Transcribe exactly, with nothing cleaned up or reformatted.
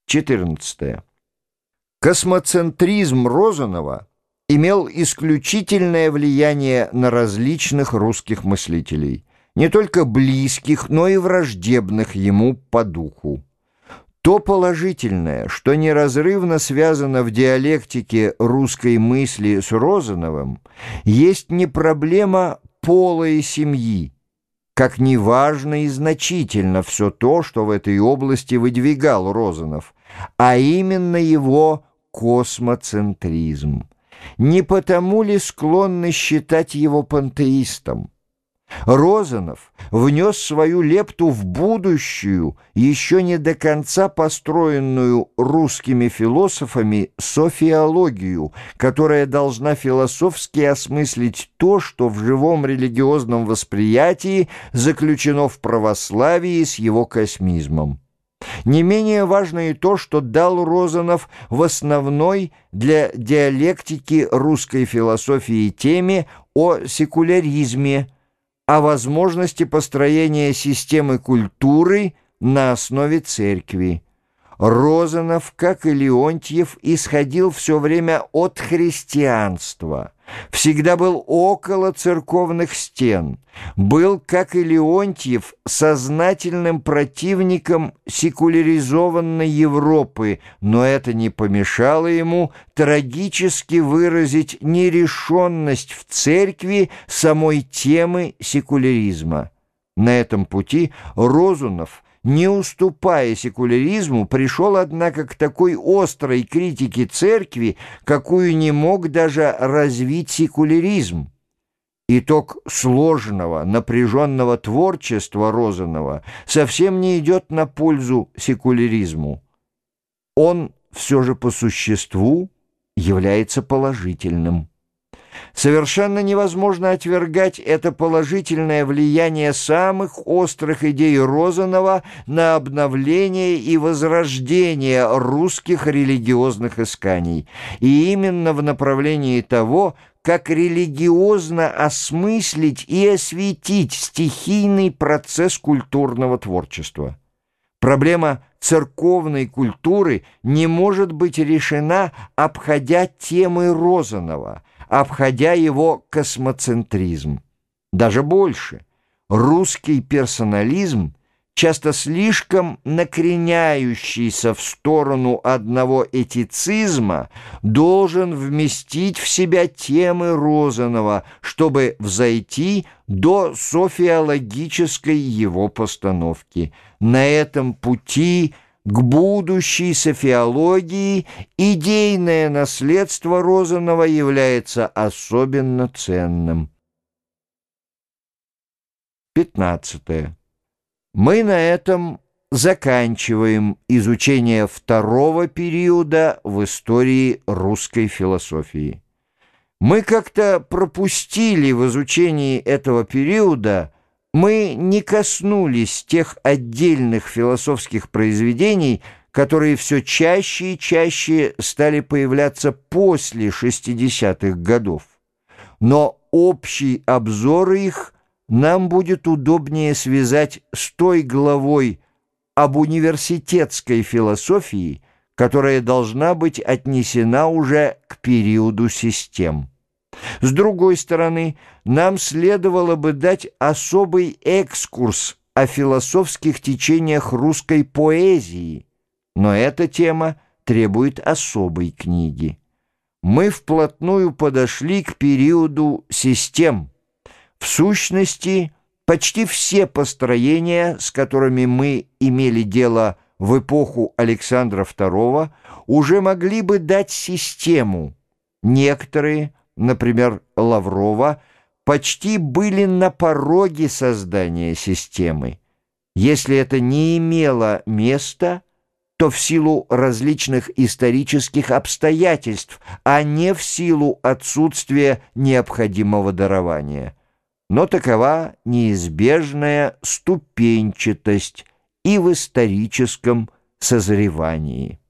четырнадцатое. Космоцентризм Розанова имел исключительное влияние на различных русских мыслителей, не только близких, но и враждебных ему по духу. То положительное, что неразрывно связано в диалектике русской мысли с Розановым, есть не проблема пола и семьи, как неважно и значительно все то, что в этой области выдвигал Розанов, а именно его космоцентризм. Не потому ли склонны считать его пантеистом? Розанов внес свою лепту в будущую, еще не до конца построенную русскими философами софиологию, которая должна философски осмыслить то, что в живом религиозном восприятии заключено в православии с его космизмом. Не менее важно и то, что дал Розанов в основной для диалектики русской философии теме о секуляризме, о возможности построения системы культуры на основе церкви. Розанов, как и Леонтьев, исходил все время от христианства, всегда был около церковных стен, был, как и Леонтьев, сознательным противником секуляризованной Европы, но это не помешало ему трагически выразить нерешенность в церкви самой темы секуляризма. На этом пути Розанов, не уступая секуляризму, пришел, однако, к такой острой критике церкви, какую не мог даже развить секуляризм. Итог сложного, напряженного творчества Розанова совсем не идет на пользу секуляризму. Он все же по существу является положительным. Совершенно невозможно отвергать это положительное влияние самых острых идей Розанова на обновление и возрождение русских религиозных исканий, и именно в направлении того, как религиозно осмыслить и осветить стихийный процесс культурного творчества. Проблема церковной культуры не может быть решена, обходя темы Розанова, обходя его космоцентризм. Даже больше, русский персонализм, часто слишком накреняющийся в сторону одного этицизма, должен вместить в себя темы Розанова, чтобы взойти до софиологической его постановки. На этом пути к будущей софиологии идейное наследство Розанова является особенно ценным. пятнадцатое. Мы на этом заканчиваем изучение второго периода в истории русской философии. Мы как-то пропустили в изучении этого периода, мы не коснулись тех отдельных философских произведений, которые все чаще и чаще стали появляться после шестидесятых годов. Но общий обзор их нам будет удобнее связать с той главой об университетской философии, которая должна быть отнесена уже к периоду систем. С другой стороны, нам следовало бы дать особый экскурс о философских течениях русской поэзии, но эта тема требует особой книги. Мы вплотную подошли к периоду систем. В сущности, почти все построения, с которыми мы имели дело в эпоху Александра второго, уже могли бы дать систему. Некоторые, например, Лаврова, почти были на пороге создания системы. Если это не имело места, то в силу различных исторических обстоятельств, а не в силу отсутствия необходимого дарования. Но такова неизбежная ступенчатость и в историческом созревании.